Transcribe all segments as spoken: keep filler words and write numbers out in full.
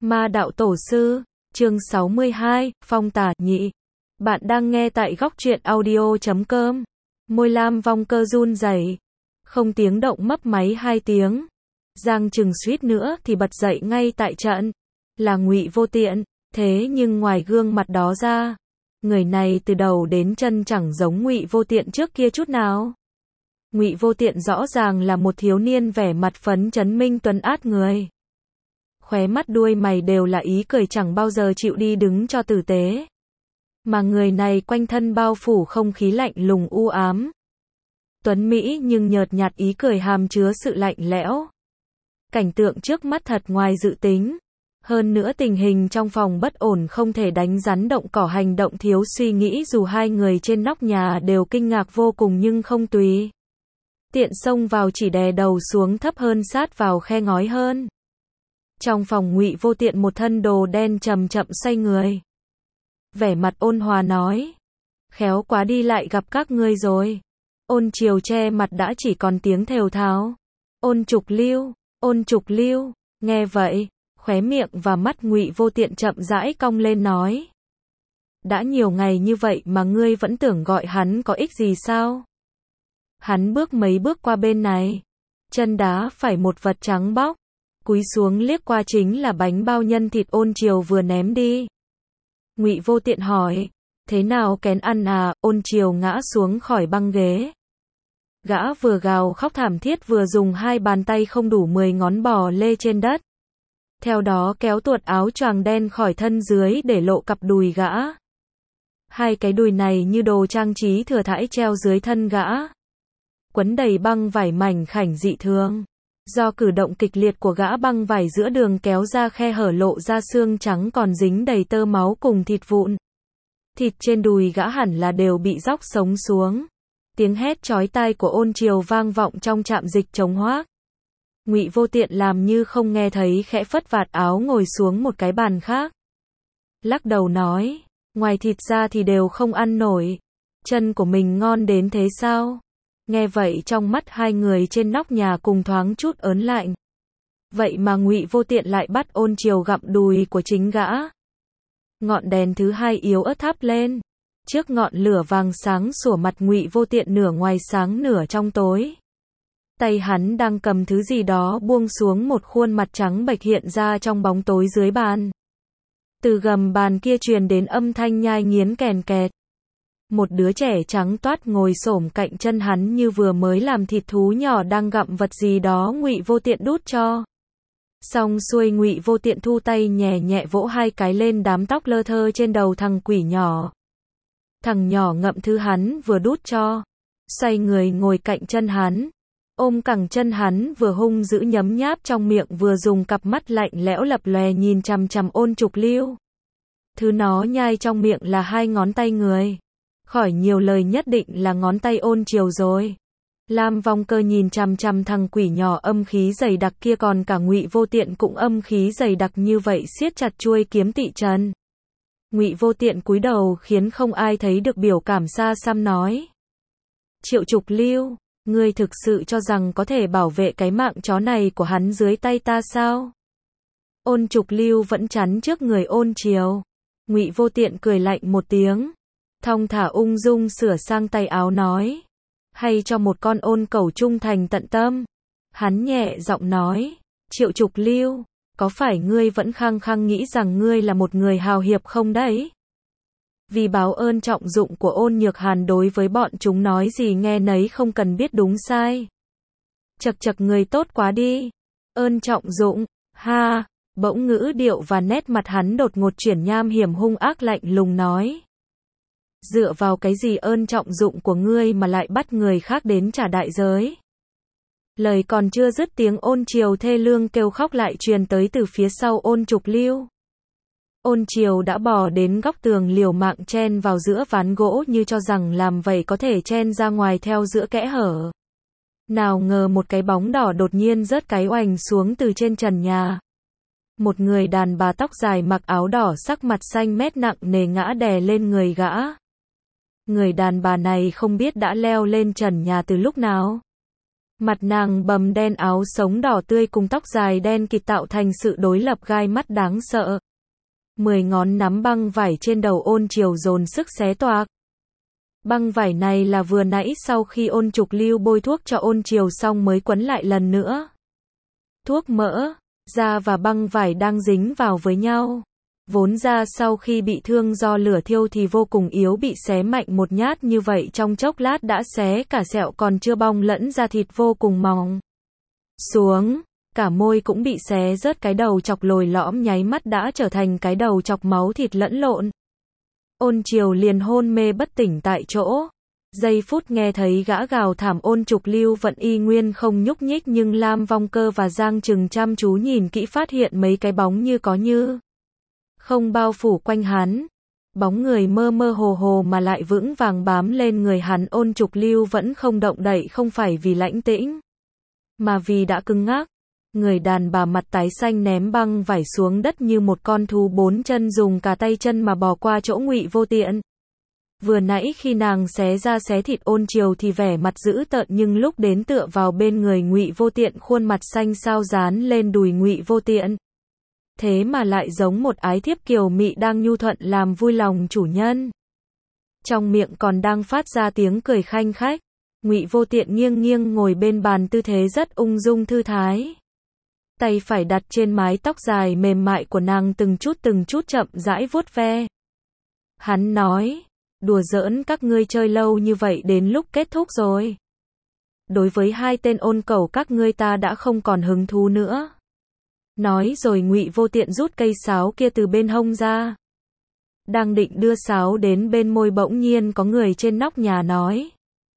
Ma đạo tổ sư, chương sáu mươi hai, phong tà nhị. Bạn đang nghe tại góc truyện audio chấm com. Môi Lam Vong Cơ run rẩy, không tiếng động mấp máy hai tiếng. Giang Trừng suýt nữa thì bật dậy ngay tại trận. Là Ngụy Vô Tiện, thế nhưng ngoài gương mặt đó ra, người này từ đầu đến chân chẳng giống Ngụy Vô Tiện trước kia chút nào. Ngụy Vô Tiện rõ ràng là một thiếu niên vẻ mặt phấn chấn minh tuấn át người. Khóe mắt đuôi mày đều là ý cười, chẳng bao giờ chịu đi đứng cho tử tế. Mà người này quanh thân bao phủ không khí lạnh lùng u ám. Tuấn Mỹ nhưng nhợt nhạt ý cười hàm chứa sự lạnh lẽo. Cảnh tượng trước mắt thật ngoài dự tính. Hơn nữa tình hình trong phòng bất ổn không thể đánh rắn động cỏ, hành động thiếu suy nghĩ, dù hai người trên nóc nhà đều kinh ngạc vô cùng nhưng không tùy tiện xông vào, chỉ đè đầu xuống thấp hơn sát vào khe ngói hơn. Trong phòng Ngụy Vô Tiện một thân đồ đen chậm chậm xoay người. Vẻ mặt ôn hòa nói. Khéo quá, đi lại gặp các ngươi rồi. Ôn Triều che mặt đã chỉ còn tiếng thều thào. Ôn Trục Lưu, Ôn Trục Lưu, nghe vậy, khóe miệng và mắt Ngụy Vô Tiện chậm rãi cong lên nói. Đã nhiều ngày như vậy mà ngươi vẫn tưởng gọi hắn có ích gì sao? Hắn bước mấy bước qua bên này, chân đá phải một vật trắng bóc, cúi xuống liếc qua chính là bánh bao nhân thịt Ôn Triều vừa ném đi. Ngụy Vô Tiện hỏi, thế nào, kén ăn à? Ôn Triều ngã xuống khỏi băng ghế. Gã vừa gào khóc thảm thiết vừa dùng hai bàn tay không đủ mười ngón bò lê trên đất. Theo đó kéo tuột áo choàng đen khỏi thân dưới để lộ cặp đùi gã. Hai cái đùi này như đồ trang trí thừa thãi treo dưới thân gã, quấn đầy băng vải mảnh khảnh dị thường. Do cử động kịch liệt của gã, băng vải giữa đường kéo ra khe hở, lộ ra xương trắng còn dính đầy tơ máu cùng thịt vụn. Thịt trên đùi gã hẳn là đều bị róc sống xuống. Tiếng hét chói tai của Ôn Triều vang vọng trong trạm dịch chống hoác. Ngụy Vô Tiện làm như không nghe thấy, khẽ phất vạt áo ngồi xuống một cái bàn khác. Lắc đầu nói, ngoài thịt ra thì đều không ăn nổi. Chân của mình ngon đến thế sao? Nghe vậy trong mắt hai người trên nóc nhà cùng thoáng chút ớn lạnh. Vậy mà Ngụy Vô Tiện lại bắt Ôn Triều gặm đùi của chính gã. Ngọn đèn thứ hai yếu ớt thắp lên. Trước ngọn lửa vàng sáng sủa, mặt Ngụy Vô Tiện nửa ngoài sáng nửa trong tối. Tay hắn đang cầm thứ gì đó buông xuống, một khuôn mặt trắng bệch hiện ra trong bóng tối dưới bàn. Từ gầm bàn kia truyền đến âm thanh nhai nghiến kèn kẹt. Một đứa trẻ trắng toát ngồi xổm cạnh chân hắn như vừa mới làm thịt thú nhỏ đang gặm vật gì đó Ngụy Vô Tiện đút cho. Xong xuôi, Ngụy Vô Tiện thu tay nhẹ nhẹ vỗ hai cái lên đám tóc lơ thơ trên đầu thằng quỷ nhỏ. Thằng nhỏ ngậm thứ hắn vừa đút cho, xoay người ngồi cạnh chân hắn, ôm cẳng chân hắn, vừa hung dữ nhấm nháp trong miệng, vừa dùng cặp mắt lạnh lẽo lập lòe nhìn chằm chằm Ôn Trục Lưu. Thứ nó nhai trong miệng là hai ngón tay người. Khỏi nhiều lời, nhất định là ngón tay Ôn Triều rồi. Lam Vong Cơ nhìn chằm chằm thằng quỷ nhỏ âm khí dày đặc kia, còn cả Ngụy Vô Tiện cũng âm khí dày đặc như vậy, siết chặt chuôi kiếm tị trần. Ngụy Vô Tiện cúi đầu khiến không ai thấy được biểu cảm xa xăm nói. Triệu Trục Lưu, ngươi thực sự cho rằng có thể bảo vệ cái mạng chó này của hắn dưới tay ta sao? Ôn Trục Lưu vẫn chắn trước người Ôn Triều. Ngụy Vô Tiện cười lạnh một tiếng, thong thả ung dung sửa sang tay áo nói. Hay cho một con ôn cẩu trung thành tận tâm. Hắn nhẹ giọng nói. Triệu Trục Lưu, có phải ngươi vẫn khăng khăng nghĩ rằng ngươi là một người hào hiệp không đấy? Vì báo ơn trọng dụng của Ôn Nhược Hàn đối với bọn chúng, nói gì nghe nấy, không cần biết đúng sai. Chật chật, người tốt quá đi. Ơn trọng dụng, ha. Bỗng ngữ điệu và nét mặt hắn đột ngột chuyển nham hiểm hung ác lạnh lùng nói. Dựa vào cái gì ơn trọng dụng của ngươi mà lại bắt người khác đến trả đại giới? Lời còn chưa dứt, tiếng Ôn Triều thê lương kêu khóc lại truyền tới từ phía sau Ôn Trục Lưu. Ôn Triều đã bò đến góc tường, liều mạng chen vào giữa ván gỗ như cho rằng làm vậy có thể chen ra ngoài theo giữa kẽ hở. Nào ngờ một cái bóng đỏ đột nhiên rớt cái oành xuống từ trên trần nhà. Một người đàn bà tóc dài mặc áo đỏ, sắc mặt xanh mét nặng nề ngã đè lên người gã. Người đàn bà này không biết đã leo lên trần nhà từ lúc nào. Mặt nàng bầm đen, áo sống đỏ tươi cùng tóc dài đen kịt tạo thành sự đối lập gai mắt đáng sợ. Mười ngón nắm băng vải trên đầu Ôn Triều dồn sức xé toạc. Băng vải này là vừa nãy sau khi Ôn Trục Lưu bôi thuốc cho Ôn Triều xong mới quấn lại lần nữa. Thuốc mỡ, da và băng vải đang dính vào với nhau. Vốn ra sau khi bị thương do lửa thiêu thì vô cùng yếu, bị xé mạnh một nhát như vậy trong chốc lát đã xé cả sẹo còn chưa bong lẫn da thịt vô cùng mỏng xuống. Cả môi cũng bị xé rớt, cái đầu chọc lồi lõm nháy mắt đã trở thành cái đầu chọc máu thịt lẫn lộn. Ôn Triều liền hôn mê bất tỉnh tại chỗ. Giây phút nghe thấy gã gào thảm, Ôn Trục Lưu vẫn y nguyên không nhúc nhích, nhưng Lam Vong Cơ và Giang Trừng chăm chú nhìn kỹ phát hiện mấy cái bóng như có như không bao phủ quanh hắn. Bóng người mơ mơ hồ hồ mà lại vững vàng bám lên người hắn. Ôn Trục Lưu vẫn không động đậy, không phải vì lãnh tĩnh, mà vì đã cứng ngắc. Người đàn bà mặt tái xanh ném băng vải xuống đất như một con thú bốn chân, dùng cả tay chân mà bò qua chỗ Ngụy Vô Tiện. Vừa nãy khi nàng xé ra xé thịt Ôn Triều thì vẻ mặt dữ tợn, nhưng lúc đến tựa vào bên người Ngụy Vô Tiện, khuôn mặt xanh xao dán lên đùi Ngụy Vô Tiện. Thế mà lại giống một ái thiếp kiều mị đang nhu thuận làm vui lòng chủ nhân. Trong miệng còn đang phát ra tiếng cười khanh khách. Ngụy Vô Tiện nghiêng nghiêng ngồi bên bàn, tư thế rất ung dung thư thái. Tay phải đặt trên mái tóc dài mềm mại của nàng, từng chút từng chút chậm rãi vuốt ve. Hắn nói, đùa giỡn các ngươi chơi lâu như vậy đến lúc kết thúc rồi. Đối với hai tên ôn cẩu các ngươi ta đã không còn hứng thú nữa. Nói rồi Ngụy Vô Tiện rút cây sáo kia từ bên hông ra. Đang định đưa sáo đến bên môi, bỗng nhiên có người trên nóc nhà nói.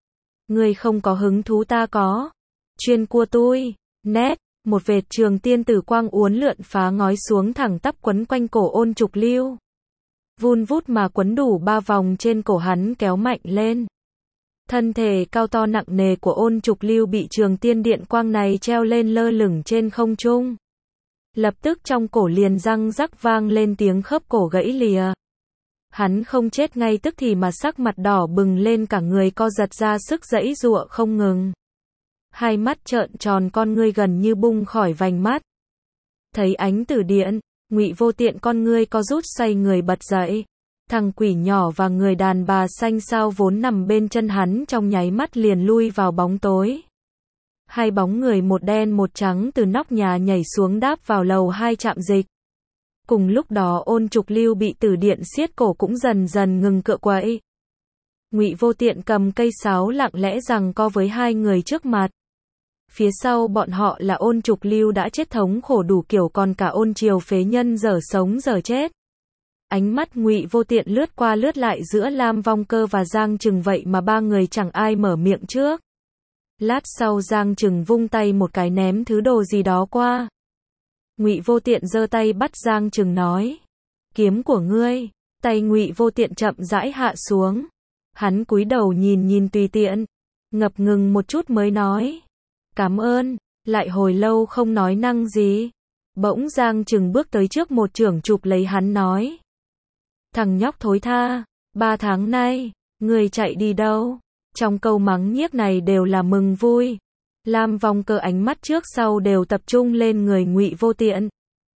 Ngươi không có hứng thú, ta có. Chuyên cua tui. Nét, một vệt trường tiên tử quang uốn lượn phá ngói xuống, thẳng tắp quấn quanh cổ Ôn Trục Lưu. Vun vút mà quấn đủ ba vòng trên cổ hắn, kéo mạnh lên. Thân thể cao to nặng nề của Ôn Trục Lưu bị trường tiên điện quang này treo lên lơ lửng trên không trung. Lập tức trong cổ liền răng rắc vang lên tiếng khớp cổ gãy lìa. Hắn không chết ngay tức thì mà sắc mặt đỏ bừng lên, cả người co giật ra sức giãy giụa không ngừng. Hai mắt trợn tròn, con ngươi gần như bung khỏi vành mắt. Thấy ánh tử điện, Ngụy Vô Tiện con ngươi co rút, xoay người bật dậy. Thằng quỷ nhỏ và người đàn bà xanh xao vốn nằm bên chân hắn trong nháy mắt liền lui vào bóng tối. Hai bóng người một đen một trắng từ nóc nhà nhảy xuống, đáp vào lầu hai trạm dịch. Cùng lúc đó Ôn Trục Lưu bị tử điện siết cổ cũng dần dần ngừng cựa quậy. Ngụy Vô Tiện cầm cây sáo lặng lẽ giằng co với hai người trước mặt. Phía sau bọn họ là Ôn Trục Lưu đã chết thống khổ đủ kiểu, còn cả Ôn Triều phế nhân dở sống dở chết. Ánh mắt Ngụy Vô Tiện lướt qua lướt lại giữa Lam Vong Cơ và Giang Trừng, vậy mà ba người chẳng ai mở miệng trước. Lát sau Giang Trừng vung tay một cái ném thứ đồ gì đó qua. Ngụy Vô Tiện giơ tay bắt Giang Trừng nói. Kiếm của ngươi. Tay Ngụy Vô Tiện chậm rãi hạ xuống. Hắn cúi đầu nhìn nhìn tùy tiện. Ngập ngừng một chút mới nói. Cảm ơn. Lại hồi lâu không nói năng gì. Bỗng Giang Trừng bước tới trước một chưởng chụp lấy hắn nói. Thằng nhóc thối tha. Ba tháng nay, ngươi chạy đi đâu? Trong câu mắng nhiếc này đều là mừng vui. Lam Vong Cơ ánh mắt trước sau đều tập trung lên người Ngụy Vô Tiện.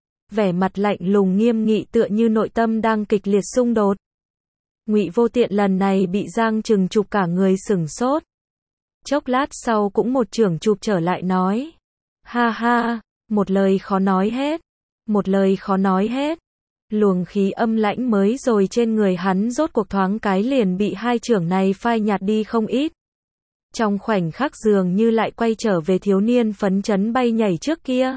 Vẻ mặt lạnh lùng nghiêm nghị, tựa như nội tâm đang kịch liệt xung đột. Ngụy Vô Tiện lần này bị Giang Trừng chụp cả người sửng sốt. Chốc lát sau cũng một chưởng chụp trở lại nói. Ha ha, một lời khó nói hết. Một lời khó nói hết. Luồng khí âm lãnh mới rồi trên người hắn rốt cuộc thoáng cái liền bị hai chưởng này phai nhạt đi không ít. Trong khoảnh khắc dường như lại quay trở về thiếu niên phấn chấn bay nhảy trước kia.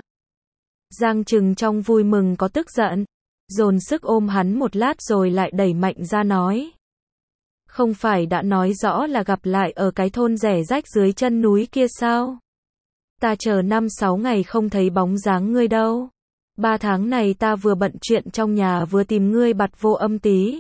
Giang Trừng trong vui mừng có tức giận, dồn sức ôm hắn một lát rồi lại đẩy mạnh ra nói. Không phải đã nói rõ là gặp lại ở cái thôn rẻ rách dưới chân núi kia sao? Ta chờ năm sáu ngày không thấy bóng dáng ngươi đâu. Ba tháng này ta vừa bận chuyện trong nhà vừa tìm ngươi bặt vô âm tí.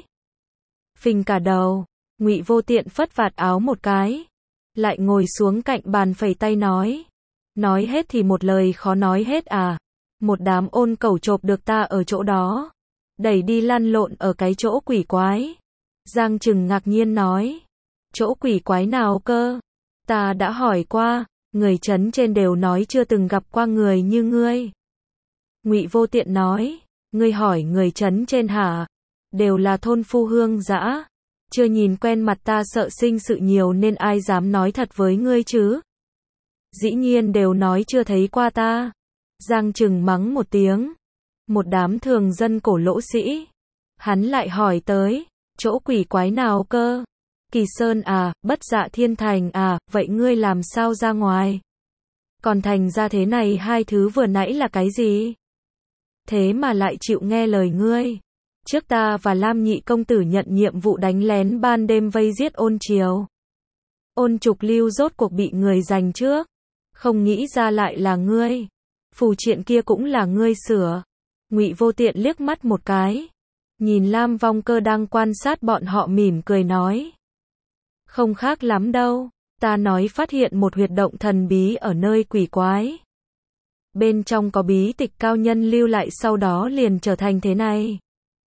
Phình cả đầu, Ngụy Vô Tiện phất vạt áo một cái. Lại ngồi xuống cạnh bàn phẩy tay nói. Nói hết thì một lời khó nói hết à. Một đám ôn cẩu chộp được ta ở chỗ đó. Đẩy đi lăn lộn ở cái chỗ quỷ quái. Giang Trừng ngạc nhiên nói. Chỗ quỷ quái nào cơ? Ta đã hỏi qua. người trấn trên đều nói chưa từng gặp qua người như ngươi. Ngụy Vô Tiện nói, ngươi hỏi người trấn trên hả? Đều là thôn phu hương dã, chưa nhìn quen mặt ta sợ sinh sự nhiều nên ai dám nói thật với ngươi chứ? Dĩ nhiên đều nói chưa thấy qua ta. Giang Trừng mắng một tiếng. Một đám thường dân cổ lỗ sĩ. Hắn lại hỏi tới, chỗ quỷ quái nào cơ? Kỳ Sơn à, Bất Dạ Thiên Thành à, vậy ngươi làm sao ra ngoài? Còn thành ra thế này hai thứ vừa nãy là cái gì? Thế mà lại chịu nghe lời ngươi. Trước ta và Lam nhị công tử nhận nhiệm vụ đánh lén ban đêm vây giết Ôn Triều. Ôn Trục Lưu rốt cuộc bị người giành trước. Không nghĩ ra lại là ngươi. Phù triện kia cũng là ngươi sửa. Ngụy Vô Tiện liếc mắt một cái. Nhìn Lam Vong Cơ đang quan sát bọn họ mỉm cười nói. Không khác lắm đâu. Ta nói phát hiện một huyệt động thần bí ở nơi quỷ quái. Bên trong có bí tịch cao nhân lưu lại sau đó liền trở thành thế này.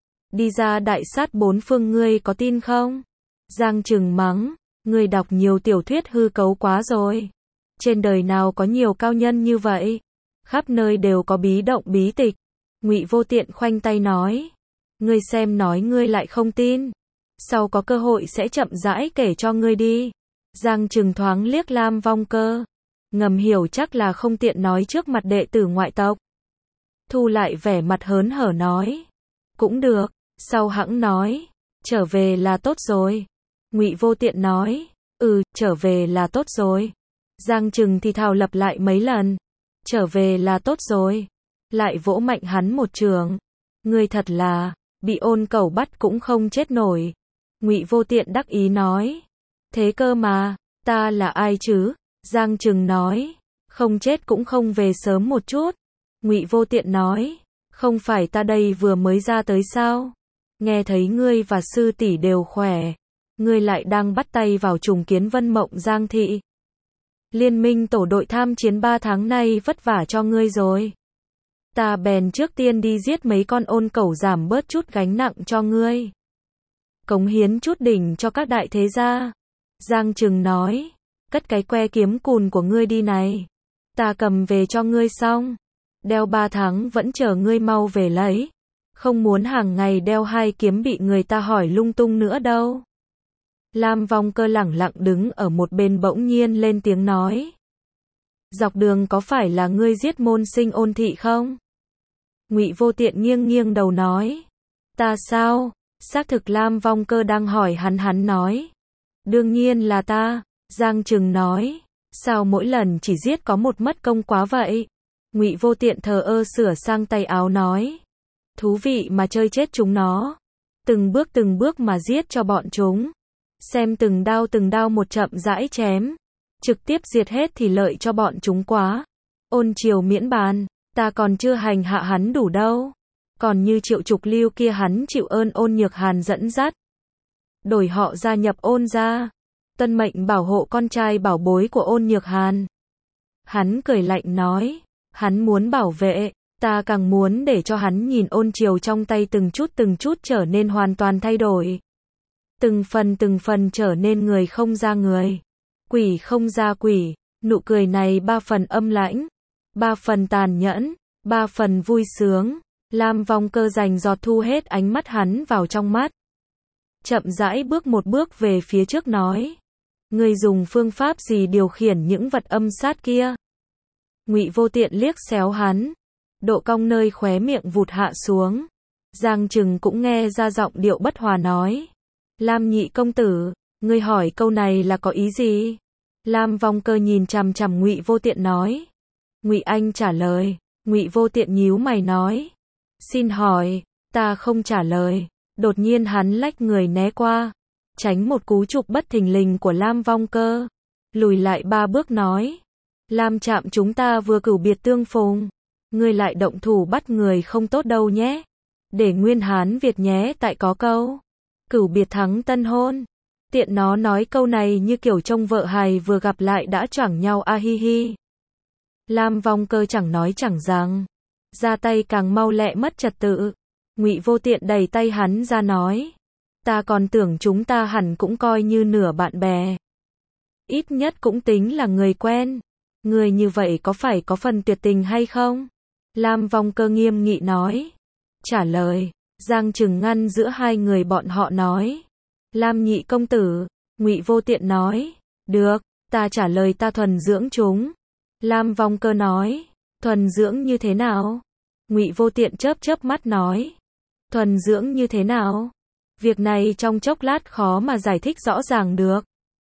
Đi ra đại sát bốn phương ngươi có tin không? Giang Trừng mắng. Ngươi đọc nhiều tiểu thuyết hư cấu quá rồi. Trên đời nào có nhiều cao nhân như vậy? Khắp nơi đều có bí động bí tịch. Ngụy Vô Tiện khoanh tay nói. Ngươi xem nói ngươi lại không tin. Sau có cơ hội sẽ chậm rãi kể cho ngươi đi. Giang Trừng thoáng liếc Lam Vong Cơ. Ngầm hiểu chắc là không tiện nói trước mặt đệ tử ngoại tộc. Thu lại vẻ mặt hớn hở nói. Cũng được, sau hẵng nói. Trở về là tốt rồi. Ngụy Vô Tiện nói. Ừ, trở về là tốt rồi. Giang Trừng thì thào lặp lại mấy lần. Trở về là tốt rồi. Lại vỗ mạnh hắn một trường. Ngươi thật là, bị Ôn Cẩu bắt cũng không chết nổi. Ngụy Vô Tiện đắc ý nói. Thế cơ mà, ta là ai chứ? Giang Trừng nói. Không chết cũng không về sớm một chút. Ngụy Vô Tiện nói. Không phải ta đây vừa mới ra tới sao? Nghe thấy ngươi và sư tỷ đều khỏe. Ngươi lại đang bắt tay vào trùng kiến Vân Mộng Giang thị. Liên minh tổ đội tham chiến ba tháng nay vất vả cho ngươi rồi. Ta bèn trước tiên đi giết mấy con Ôn Cẩu giảm bớt chút gánh nặng cho ngươi. Cống hiến chút đỉnh cho các đại thế gia. Giang Trừng nói. Cất cái que kiếm cùn của ngươi đi này. Ta cầm về cho ngươi xong. Đeo ba tháng vẫn chờ ngươi mau về lấy. Không muốn hàng ngày đeo hai kiếm bị người ta hỏi lung tung nữa đâu. Lam Vong Cơ lẳng lặng đứng ở một bên bỗng nhiên lên tiếng nói. Dọc đường có phải là ngươi giết môn sinh Ôn thị không? Ngụy Vô Tiện nghiêng nghiêng đầu nói. Ta sao? Xác thực Lam Vong Cơ đang hỏi hắn hắn nói. Đương nhiên là ta. Giang Trừng nói. Sao mỗi lần chỉ giết có một mất công quá vậy? Ngụy Vô Tiện thờ ơ sửa sang tay áo nói. Thú vị mà chơi chết chúng nó. Từng bước từng bước mà giết cho bọn chúng. Xem từng đao từng đao một chậm rãi chém. Trực tiếp diệt hết thì lợi cho bọn chúng quá. Ôn Triều miễn bàn. Ta còn chưa hành hạ hắn đủ đâu. Còn như Triệu Trục Lưu kia hắn chịu ơn Ôn Nhược Hàn dẫn dắt. Đổi họ gia nhập Ôn gia. Tuân mệnh bảo hộ con trai bảo bối của Ôn Nhược Hàn. Hắn cười lạnh nói. Hắn muốn bảo vệ. Ta càng muốn để cho hắn nhìn Ôn Triều trong tay từng chút từng chút trở nên hoàn toàn thay đổi. Từng phần từng phần trở nên người không ra người. Quỷ không ra quỷ. Nụ cười này ba phần âm lãnh. Ba phần tàn nhẫn. Ba phần vui sướng. Lam Vong Cơ dành giọt thu hết ánh mắt hắn vào trong mắt. Chậm rãi bước một bước về phía trước nói. Ngươi dùng phương pháp gì điều khiển những vật âm sát kia? Ngụy Vô Tiện liếc xéo hắn. Độ cong nơi khóe miệng vụt hạ xuống. Giang Trừng cũng nghe ra giọng điệu bất hòa nói. Lam nhị công tử, ngươi hỏi câu này là có ý gì? Lam Vong Cơ nhìn chằm chằm Ngụy Vô Tiện nói. Ngụy Anh trả lời. Ngụy Vô Tiện nhíu mày nói. Xin hỏi, ta không trả lời. Đột nhiên hắn lách người né qua. Tránh một cú chụp bất thình lình của Lam Vong Cơ. Lùi lại ba bước nói. Lam Trạm chúng ta vừa cửu biệt tương phùng. Ngươi lại động thủ bắt người không tốt đâu nhé. Để nguyên Hán Việt nhé tại có câu. Cửu biệt thắng tân hôn. Tiện nó nói câu này như kiểu trông vợ hài vừa gặp lại đã choảng nhau a hi hi. Lam Vong Cơ chẳng nói chẳng rằng. Ra tay càng mau lẹ mất trật tự. Ngụy Vô Tiện đẩy tay hắn ra nói. Ta còn tưởng chúng ta hẳn cũng coi như nửa bạn bè. Ít nhất cũng tính là người quen. Người như vậy có phải có phần tuyệt tình hay không? Lam Vong Cơ nghiêm nghị nói. Trả lời, Giang Trừng ngăn giữa hai người bọn họ nói. Lam nhị công tử, Ngụy Vô Tiện nói. Được, ta trả lời ta thuần dưỡng chúng. Lam Vong Cơ nói. Thuần dưỡng như thế nào? Ngụy Vô Tiện chớp chớp mắt nói. Thuần dưỡng như thế nào? Việc này trong chốc lát khó mà giải thích rõ ràng được.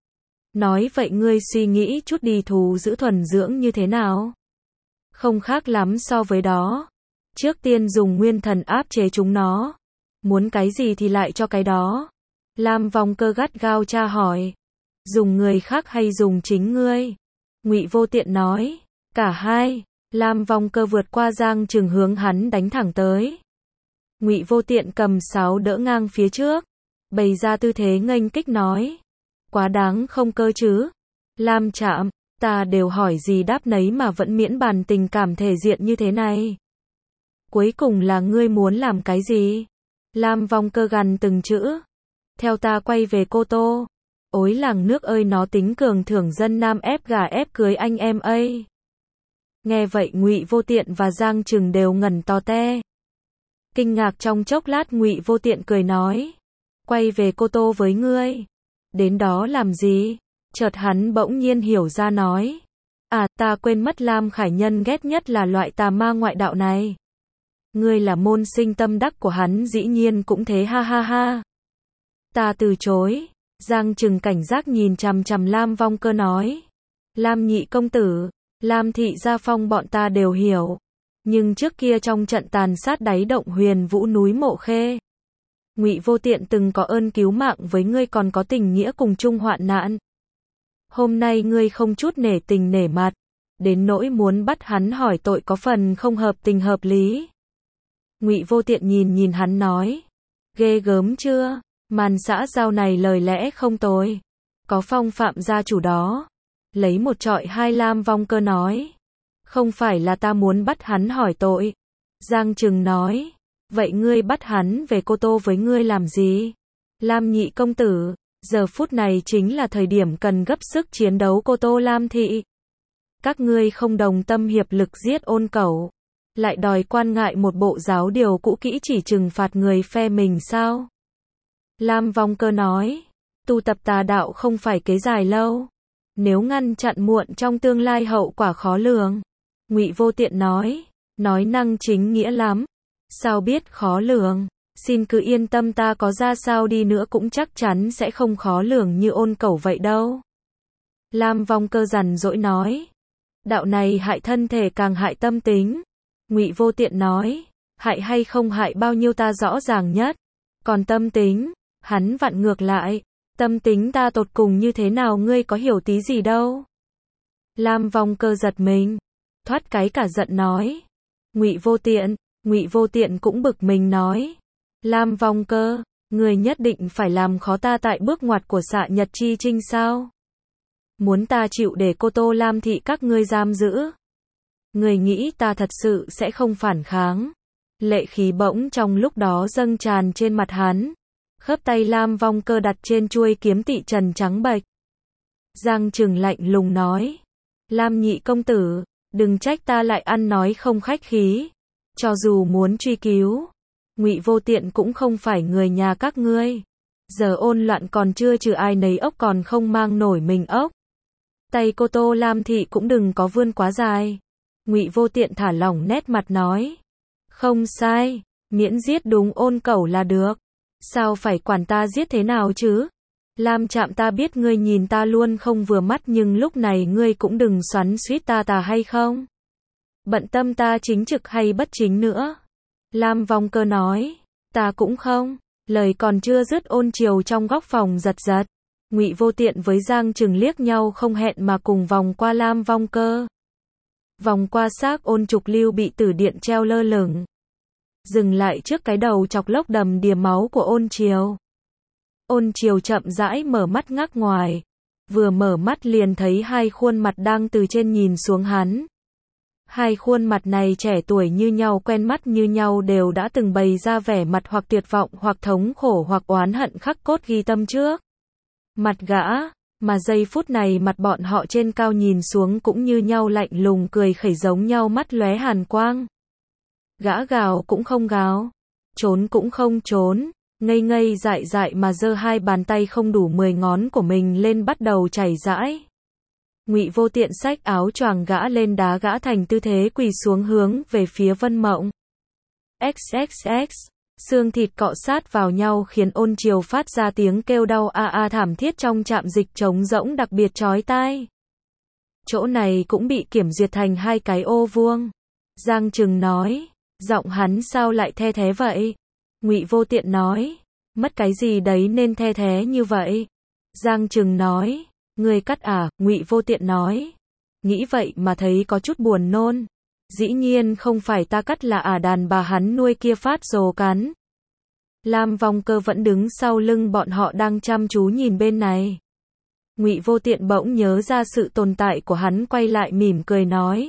Nói vậy ngươi suy nghĩ chút đi, thú giữ thuần dưỡng như thế nào? Không khác lắm so với đó. Trước tiên dùng nguyên thần áp chế chúng nó. Muốn cái gì thì lại cho cái đó. Lam Vong Cơ gắt gao tra hỏi. Dùng người khác hay dùng chính ngươi? Ngụy Vô Tiện nói. Cả hai. Lam Vong Cơ vượt qua Giang Trừng hướng hắn đánh thẳng tới. Ngụy Vô Tiện cầm sáo đỡ ngang phía trước, bày ra tư thế nghênh kích nói. Quá đáng không cơ chứ? Lam Trạm, ta đều hỏi gì đáp nấy mà vẫn miễn bàn tình cảm thể diện như thế này. Cuối cùng là ngươi muốn làm cái gì? Lam Vong Cơ gằn từng chữ. Theo ta quay về Cô Tô. Ối làng nước ơi, nó tính cường thưởng dân nam ép gà ép cưới anh em ơi. Nghe vậy Ngụy Vô Tiện và Giang Trừng đều ngẩn to te. Kinh ngạc trong chốc lát Ngụy Vô Tiện cười nói. Quay về Cô Tô với ngươi. Đến đó làm gì? Chợt hắn bỗng nhiên hiểu ra nói. À, ta quên mất Lam Khải Nhân ghét nhất là loại tà ma ngoại đạo này. Ngươi là môn sinh tâm đắc của hắn dĩ nhiên cũng thế, ha ha ha. Ta từ chối. Giang Trừng cảnh giác nhìn chằm chằm Lam Vong Cơ nói. Lam nhị công tử, Lam thị gia phong bọn ta đều hiểu. Nhưng trước kia trong trận tàn sát đáy động Huyền Vũ núi Mộ Khê, Ngụy Vô Tiện từng có ơn cứu mạng với ngươi, còn có tình nghĩa cùng chung hoạn nạn. Hôm nay ngươi không chút nể tình nể mặt, đến nỗi muốn bắt hắn hỏi tội có phần không hợp tình hợp lý. Ngụy Vô Tiện nhìn nhìn hắn nói. Ghê gớm chưa? Màn xã giao này lời lẽ không tồi. Có phong phạm gia chủ đó. Lấy một trọi hai. Lam Vong Cơ nói. Không phải là ta muốn bắt hắn hỏi tội. Giang Trừng nói. Vậy ngươi bắt hắn về Cô Tô với ngươi làm gì? Lam nhị công tử, giờ phút này chính là thời điểm cần gấp sức chiến đấu Cô Tô Lam thị. Các ngươi không đồng tâm hiệp lực giết Ôn Cẩu, lại đòi quan ngại một bộ giáo điều cũ kỹ chỉ trừng phạt người phe mình sao? Lam Vong Cơ nói. Tu tập tà đạo không phải kế dài lâu. Nếu ngăn chặn muộn trong tương lai hậu quả khó lường. Ngụy Vô Tiện nói. Nói năng chính nghĩa lắm. Sao biết khó lường? Xin cứ yên tâm, ta có ra sao đi nữa cũng chắc chắn sẽ không khó lường như Ôn Cẩu vậy đâu. Lam Vong Cơ dằn dỗi nói. Đạo này hại thân thể càng hại tâm tính. Ngụy Vô Tiện nói. Hại hay không hại bao nhiêu ta rõ ràng nhất. Còn tâm tính, hắn vặn ngược lại. Tâm tính ta tột cùng như thế nào ngươi có hiểu tí gì đâu. Lam Vong Cơ giật mình, thoát cái cả giận nói. Ngụy Vô Tiện. Ngụy Vô Tiện cũng bực mình nói. Lam Vong Cơ, người nhất định phải làm khó ta tại bước ngoặt của xạ nhật chi trinh sao? Muốn ta chịu để Cô Tô Lam thị các ngươi giam giữ? Người nghĩ ta thật sự sẽ không phản kháng? Lệ khí bỗng trong lúc đó dâng tràn trên mặt hắn. Khớp tay Lam Vong Cơ đặt trên chuôi kiếm tị trần trắng bệch. Giang Trừng lạnh lùng nói. Lam nhị công tử, đừng trách ta lại ăn nói không khách khí. Cho dù muốn truy cứu, Ngụy Vô Tiện cũng không phải người nhà các ngươi. Giờ ôn loạn còn chưa trừ ai nấy ốc còn không mang nổi mình ốc. Tay Cô Tô Lam thị cũng đừng có vươn quá dài. Ngụy Vô Tiện thả lỏng nét mặt nói. Không sai, miễn giết đúng Ôn Cẩu là được. Sao phải quản ta giết thế nào chứ? Lam Trạm, ta biết ngươi nhìn ta luôn không vừa mắt, nhưng lúc này ngươi cũng đừng xoắn xuýt ta tà hay không? Bận tâm ta chính trực hay bất chính nữa. Lam Vong Cơ nói. Ta cũng không. Lời còn chưa dứt, Ôn Triều trong góc phòng giật giật. Ngụy Vô Tiện với Giang Trừng liếc nhau không hẹn mà cùng vòng qua Lam Vong Cơ. Vòng qua xác Ôn Trục Lưu bị tử điện treo lơ lửng. Dừng lại trước cái đầu chọc lốc đầm đìa máu của Ôn Triều. Ôn Triều chậm rãi mở mắt ngắc ngoài. Vừa mở mắt liền thấy hai khuôn mặt đang từ trên nhìn xuống hắn. Hai khuôn mặt này trẻ tuổi như nhau, quen mắt như nhau, đều đã từng bày ra vẻ mặt hoặc tuyệt vọng hoặc thống khổ hoặc oán hận khắc cốt ghi tâm trước. Mặt gã, Mà giây phút này mặt bọn họ trên cao nhìn xuống cũng như nhau lạnh lùng cười khẩy giống nhau mắt lóe hàn quang. Gã gào cũng không gào, trốn cũng không trốn, ngây ngây dại dại mà giơ hai bàn tay không đủ mười ngón của mình lên bắt đầu chảy rãi. Ngụy Vô Tiện xách áo choàng gã lên đá gã thành tư thế quỳ xuống hướng về phía Vân Mộng. X X X, xương thịt cọ sát vào nhau khiến Ôn Triều phát ra tiếng kêu đau a a thảm thiết trong trạm dịch trống rỗng đặc biệt chói tai. Chỗ này cũng bị kiểm duyệt thành hai cái ô vuông. Giang Trừng nói, giọng hắn sao lại the thế vậy? Ngụy Vô Tiện nói, mất cái gì đấy nên the thế như vậy. Giang Trừng nói, người cắt à? Ngụy Vô Tiện nói, nghĩ vậy mà thấy có chút buồn nôn. Dĩ nhiên không phải ta cắt là ả đàn bà hắn nuôi kia phát rồ cắn. Lam Vong Cơ vẫn đứng sau lưng bọn họ đang chăm chú nhìn bên này. Ngụy Vô Tiện bỗng nhớ ra sự tồn tại của hắn quay lại mỉm cười nói.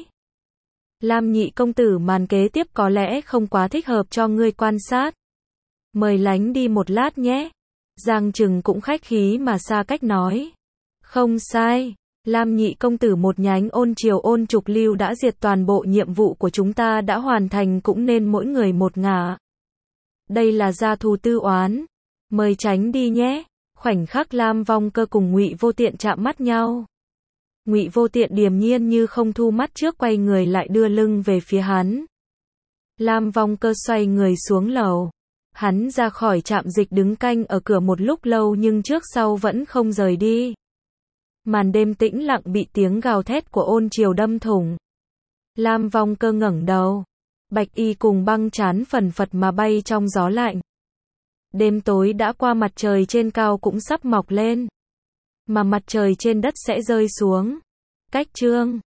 Lam nhị công tử màn kế tiếp có lẽ không quá thích hợp cho ngươi quan sát. Mời lánh đi một lát nhé. Giang Trừng cũng khách khí mà xa cách nói. Không sai. Lam nhị công tử một nhánh Ôn Triều Ôn Trục Lưu đã diệt toàn bộ nhiệm vụ của chúng ta đã hoàn thành cũng nên mỗi người một ngả. Đây là gia thù tư oán. Mời tránh đi nhé. Khoảnh khắc Lam Vong Cơ cùng Ngụy Vô Tiện chạm mắt nhau. Ngụy Vô Tiện điềm nhiên như không thu mắt trước quay người lại đưa lưng về phía hắn. Lam Vong Cơ xoay người xuống lầu. Hắn ra khỏi trạm dịch đứng canh ở cửa một lúc lâu nhưng trước sau vẫn không rời đi. Màn đêm tĩnh lặng bị tiếng gào thét của Ôn Triều đâm thủng. Lam Vong Cơ ngẩng đầu. Bạch y cùng băng chán phần phật mà bay trong gió lạnh. Đêm tối đã qua, mặt trời trên cao cũng sắp mọc lên. Mà mặt trời trên đất sẽ rơi xuống. Cách chương